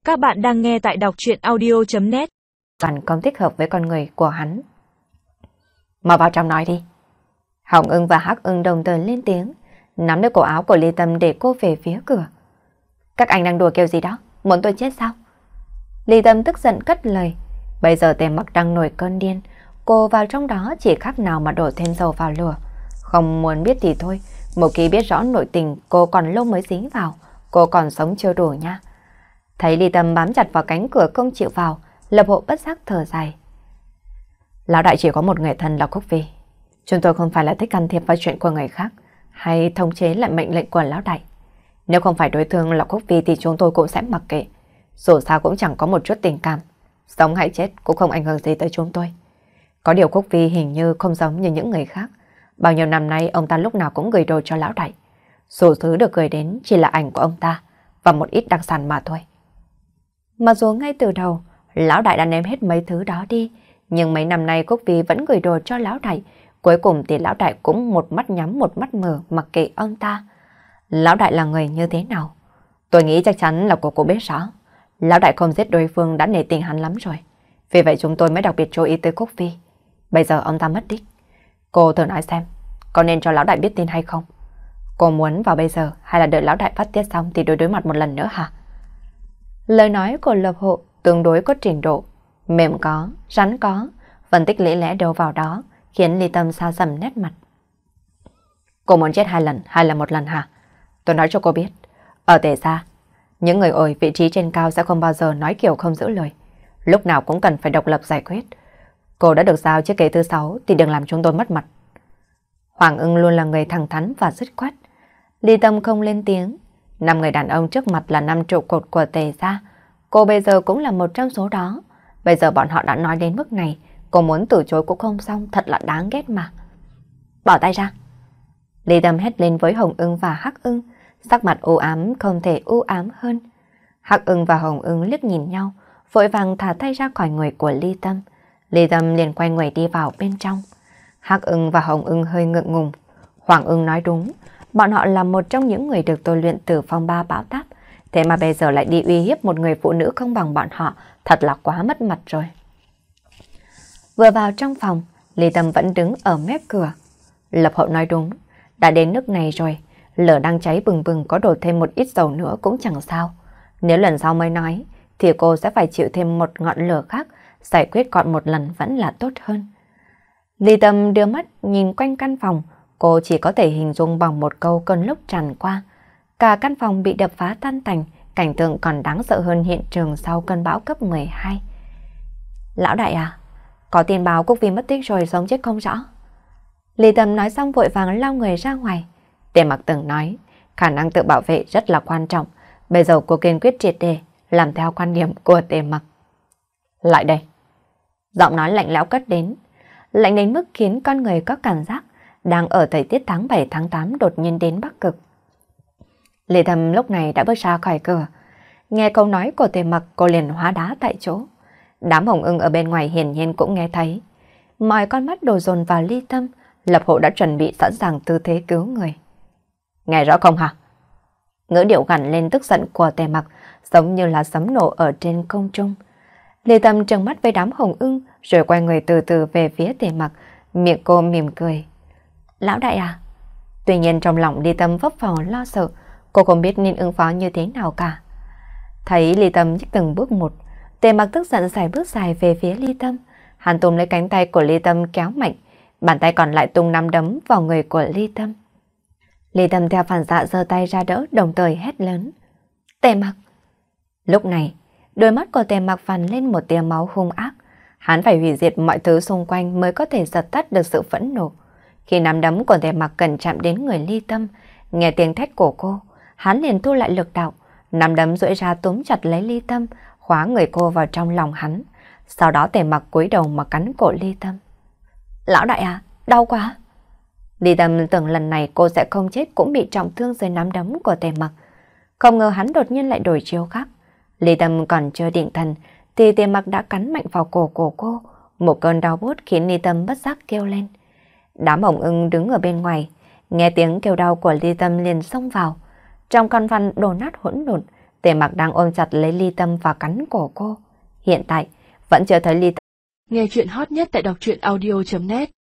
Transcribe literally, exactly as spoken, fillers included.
Các bạn đang nghe tại đọc truyện audio chấm net. Còn không thích hợp với con người của hắn. Mà vào trong nói đi. Hồng Ưng và Hắc Ưng đồng thời lên tiếng, nắm lấy cổ áo của Ly Tâm để cô về phía cửa. Các anh đang đùa kêu gì đó, muốn tôi chết sao? Ly Tâm tức giận cất lời. Bây giờ Tề Mặc đang nổi cơn điên, cô vào trong đó chỉ khác nào mà đổ thêm dầu vào lửa. Không muốn biết thì thôi, một khi biết rõ nội tình cô còn lâu mới dính vào, cô còn sống chưa đủ nha. Thấy Ly Tâm bám chặt vào cánh cửa không chịu vào, Lập Hộ bất giác thở dài. Lão đại chỉ có một người thân là Cúc Phi. Chúng tôi không phải là thích can thiệp vào chuyện của người khác hay thống chế lại mệnh lệnh của lão đại. Nếu không phải đối tượng là Cúc Phi thì chúng tôi cũng sẽ mặc kệ. Dù sao cũng chẳng có một chút tình cảm. Sống hay chết cũng không ảnh hưởng gì tới chúng tôi. Có điều Cúc Phi hình như không giống như những người khác. Bao nhiêu năm nay ông ta lúc nào cũng gửi đồ cho lão đại. Số thứ được gửi đến chỉ là ảnh của ông ta và một ít đặc sản mà thôi. Mặc dù ngay từ đầu lão đại đã ném hết mấy thứ đó đi, nhưng mấy năm nay Cúc Phi vẫn gửi đồ cho lão đại. Cuối cùng thì lão đại cũng một mắt nhắm một mắt mở mặc kệ ông ta. Lão đại là người như thế nào? Tôi nghĩ chắc chắn là cô cô biết rõ. Lão đại không giết đối phương đã nể tình hắn lắm rồi. Vì vậy chúng tôi mới đặc biệt chú ý tới Cúc Phi. Bây giờ ông ta mất tích. Cô thử nói xem, có nên cho lão đại biết tin hay không? Cô muốn vào bây giờ hay là đợi lão đại phát tiết xong thì đối đối mặt một lần nữa hả? Lời nói của Lập Hộ tương đối có trình độ. Mềm có, rắn có, phân tích lý lẽ đâu vào đó, khiến Ly Tâm xa sầm nét mặt. Cô muốn chết hai lần hay là một lần hả? Tôi nói cho cô biết, ở Tề Gia, những người ở vị trí trên cao sẽ không bao giờ nói kiểu không giữ lời. Lúc nào cũng cần phải độc lập giải quyết. Cô đã được giao chiếc ghế thứ sáu thì đừng làm chúng tôi mất mặt. Hoàng Ưng luôn là người thẳng thắn và dứt khoát. Ly Tâm không lên tiếng. Năm người đàn ông trước mặt là năm trụ cột của Tề Gia. Cô bây giờ cũng là một trong số đó. Bây giờ bọn họ đã nói đến mức này, cô muốn từ chối cũng không xong, thật là đáng ghét mà. Bỏ tay ra. Ly Tâm hét lên với Hồng Ưng và Hắc Ưng, sắc mặt u ám không thể u ám hơn. Hắc Ưng và Hồng Ưng liếc nhìn nhau, vội vàng thả tay ra khỏi người của Ly Tâm. Ly Tâm liền quay người đi vào bên trong. Hắc Ưng và Hồng Ưng hơi ngượng ngùng. Hoàng Ưng nói đúng, bọn họ là một trong những người được tôi luyện từ phong ba bão táp. Thế mà bây giờ lại đi uy hiếp một người phụ nữ không bằng bọn họ, thật là quá mất mặt rồi. Vừa vào trong phòng, Ly Tâm vẫn đứng ở mép cửa. Lập Hậu nói đúng, đã đến nước này rồi, lửa đang cháy bừng bừng, có đổ thêm một ít dầu nữa cũng chẳng sao. Nếu lần sau mới nói, thì cô sẽ phải chịu thêm một ngọn lửa khác, giải quyết gọn một lần vẫn là tốt hơn. Ly Tâm đưa mắt nhìn quanh căn phòng, cô chỉ có thể hình dung bằng một câu cơn lốc tràn qua. Cả căn phòng bị đập phá tan tành, cảnh tượng còn đáng sợ hơn hiện trường sau cơn bão cấp mười hai. Lão đại à, có tin báo Cúc Phi mất tích rồi, sống chết không rõ. Ly Tâm nói xong vội vàng lao người ra ngoài. Tề Mặc từng nói, khả năng tự bảo vệ rất là quan trọng. Bây giờ cô kiên quyết triệt để làm theo quan điểm của Tề Mặc. Lại đây. Giọng nói lạnh lẽo cất đến. Lạnh đến mức khiến con người có cảm giác đang ở thời tiết tháng bảy tháng tám đột nhiên đến Bắc Cực. Ly Tâm lúc này đã bước ra khỏi cửa. Nghe câu nói của Tề Mặc, cô liền hóa đá tại chỗ. Đám Hồng Ưng ở bên ngoài hiển nhiên cũng nghe thấy. Mọi con mắt đổ dồn vào Ly Tâm. Lập Hộ đã chuẩn bị sẵn sàng tư thế cứu người. Nghe rõ không hả? Ngữ điệu gằn lên tức giận của Tề Mặc giống như là sấm nổ ở trên không trung. Ly Tâm trừng mắt với đám Hồng Ưng rồi quay người từ từ về phía Tề Mặc, miệng cô mỉm cười. Lão đại à? Tuy nhiên trong lòng Ly Tâm vấp phòng lo sợ, cô không biết nên ứng phó như thế nào cả. Thấy Ly Tâm nhích từng bước một, Tề Mặc tức giận xài bước dài về phía Ly Tâm. Hắn túm lấy cánh tay của Ly Tâm kéo mạnh, bàn tay còn lại tung nắm đấm vào người của Ly Tâm. Ly Tâm theo phản xạ giơ tay ra đỡ, đồng thời hét lớn. Tề Mặc! Lúc này, đôi mắt của Tề Mặc phàn lên một tia máu hung ác. Hắn phải hủy diệt mọi thứ xung quanh mới có thể dập tắt được sự phẫn nộ. Khi nắm đấm của Tề Mặc gần chạm đến người Ly Tâm, nghe tiếng thét của cô, hắn liền thu lại lực đạo, nắm đấm duỗi ra túm chặt lấy Ly Tâm, khóa người cô vào trong lòng hắn. Sau đó Tề Mặc cúi đầu mà cắn cổ Ly Tâm. Lão đại à, đau quá! Ly Tâm tưởng lần này cô sẽ không chết cũng bị trọng thương dưới nắm đấm của Tề Mặc. Không ngờ hắn đột nhiên lại đổi chiêu khác. Ly Tâm còn chưa định thần thì Tề Mặc đã cắn mạnh vào cổ của cô. Một cơn đau buốt khiến Ly Tâm bất giác kêu lên. Đám Hồng Ưng đứng ở bên ngoài, nghe tiếng kêu đau của Ly Tâm liền xông vào. Trong căn phòng đổ nát hỗn độn, Tề Mặc đang ôm chặt lấy Ly Tâm và cắn cổ cô. Hiện tại, vẫn chưa thấy Ly Tâm. Nghe chuyện hot nhất tại đọc truyện audio chấm net